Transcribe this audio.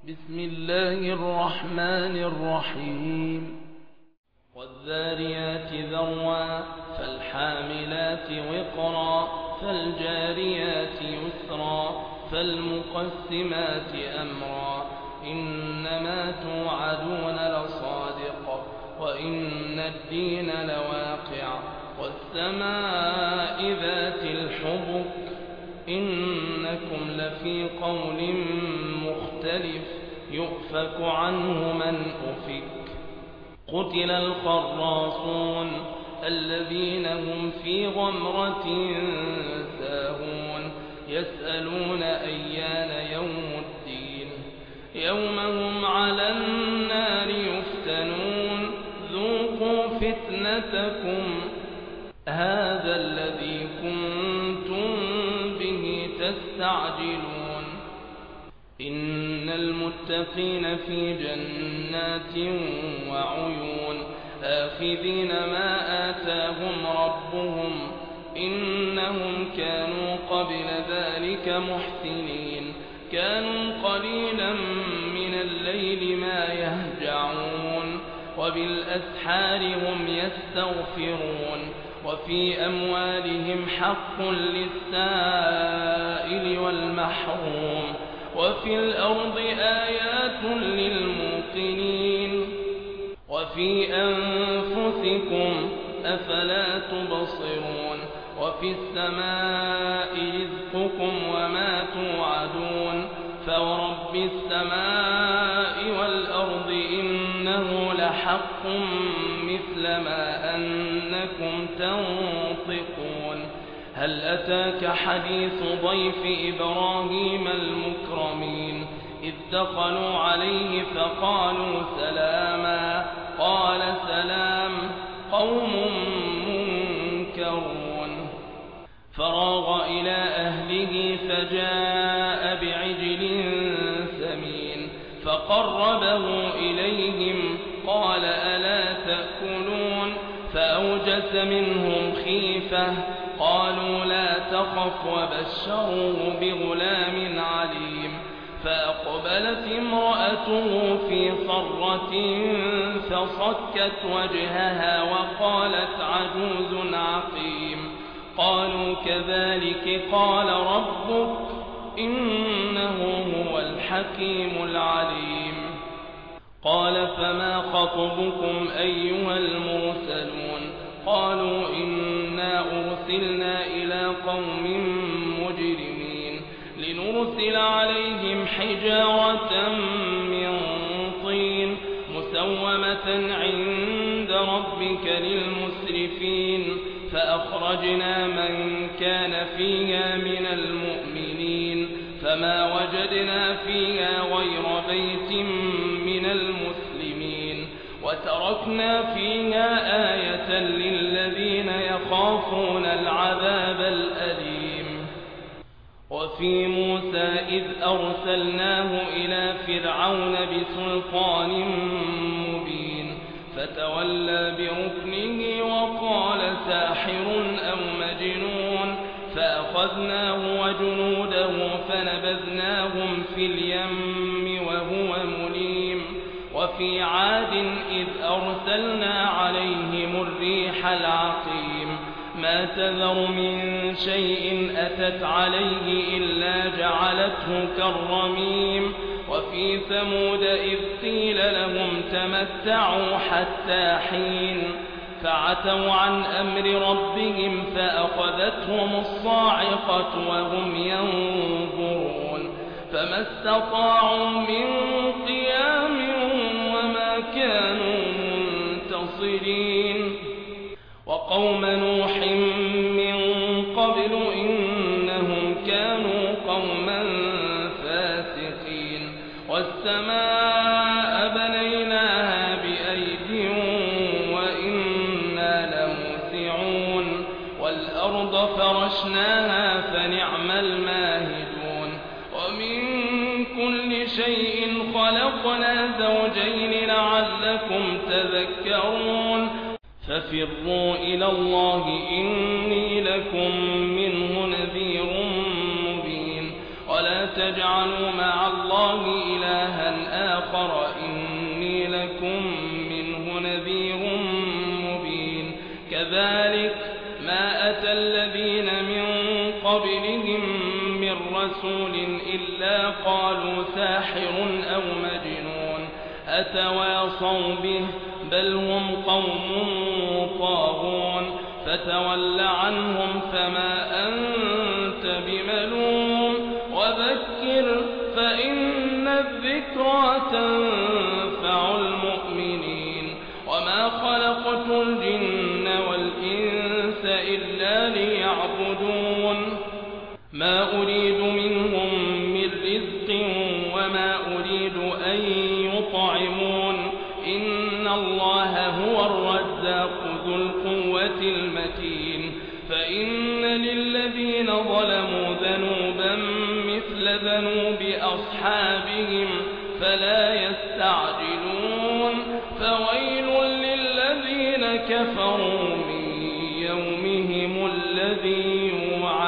بسم الله الرحمن الرحيم والذاريات ذروا فالحاملات وقرا فالجاريات يسرا فالمقسمات أمرا إنما توعدون لصادق وإن الدين لواقع والسماء ذات الحبك إنكم لفي قول مختلف يؤفك عنه من أفك قتل الخراصون الذين هم في غمرة ساهون يسألون أيان يوم الدين يوم هم على النار يفتنون ذوقوا فتنتكم هذا الذي كنتم به تستعجلون إن المتقين في جنات وعيون آخذين ما آتاهم ربهم إنهم كانوا قبل ذلك محسنين كانوا قليلا من الليل ما يهجعون وبالأسحار هم يستغفرون وفي أموالهم حق للسائل والمحروم وفي الأرض آيات للموقنين وفي أنفسكم أفلا تبصرون وفي السماء رزقكم وما توعدون فورب السماء والأرض إنه لحق مثل ما أنكم تنطقون هل أتاك حديث ضيف إبراهيم المكرمين إذ دخلوا عليه فقالوا سلاما قال سلام قوم منكرون فراغ إلى أهله فجاء بعجل سمين فقربه إليهم قال ألا تأكلون فأوجس منهم خيفة قالوا لا تخف وبشروه بغلام عليم فأقبلت امرأته في صرة فصكت وجهها وقالت عجوز عقيم قالوا كذلك قال ربك إنه هو الحكيم العليم قال فما خطبكم أيها المرسلون قالوا إنا أرسلنا إلى قوم مجرمين لنرسل عليهم حجارة من طين مسومة عند ربك للمسرفين فأخرجنا من كان فيها من المؤمنين فما وجدنا فيها غير بيت من المسلمين وتركنا فيها آية للذين يخافون العذاب الأليم وفي موسى إذ أرسلناه إلى فرعون بسلطان مبين فتولى بركنه وقال ساحر أو مجنون فأخذناه وجنوده فنبذناهم في اليم وهو مليم وفي عاد إذ أرسلنا عليهم الريح العقيم ما تذر من شيء أتت عليه إلا جعلته كالرميم وفي ثمود إذ قيل لهم تمتعوا حتى حين فعتوا عن أمر ربهم فأخذتهم الصاعقة وهم ينظرون فما استطاعوا من قيام وما كانوا منتصرين وقوم نوح من قبل إنهم كانوا قوما فاسقين والسماء بنيناها بأيد وإنا لموسعون والأرض فرشناها فنعم الماهدون ومن كل شيء خلقنا زوجين لعلكم تذكرون ففروا إلى الله إني لكم منه نذير مبين ولا تجعلوا مع الله إلها آخر إني لكم منه نذير مبين كذلك ما أتى الذين من قبلهم من رسول إلا قالوا ساحر أو مجنون أتواصوا به بل هم قوم طاغون فتول عنهم فما أنت بملوم وذكر فإن الذكرى تنفع المؤمنين وما خلقت الجن والإنس إلا ليعبدون ما أريد منهم من رزق وما أريد أن يطعمون إن الله هو الرزاق ذو القوة المتين فإن للذين ظلموا ذنوبا مثل ذنوب أصحابهم فلا يستعجلون فويل للذين كفروا من يومهم الذي يوعدون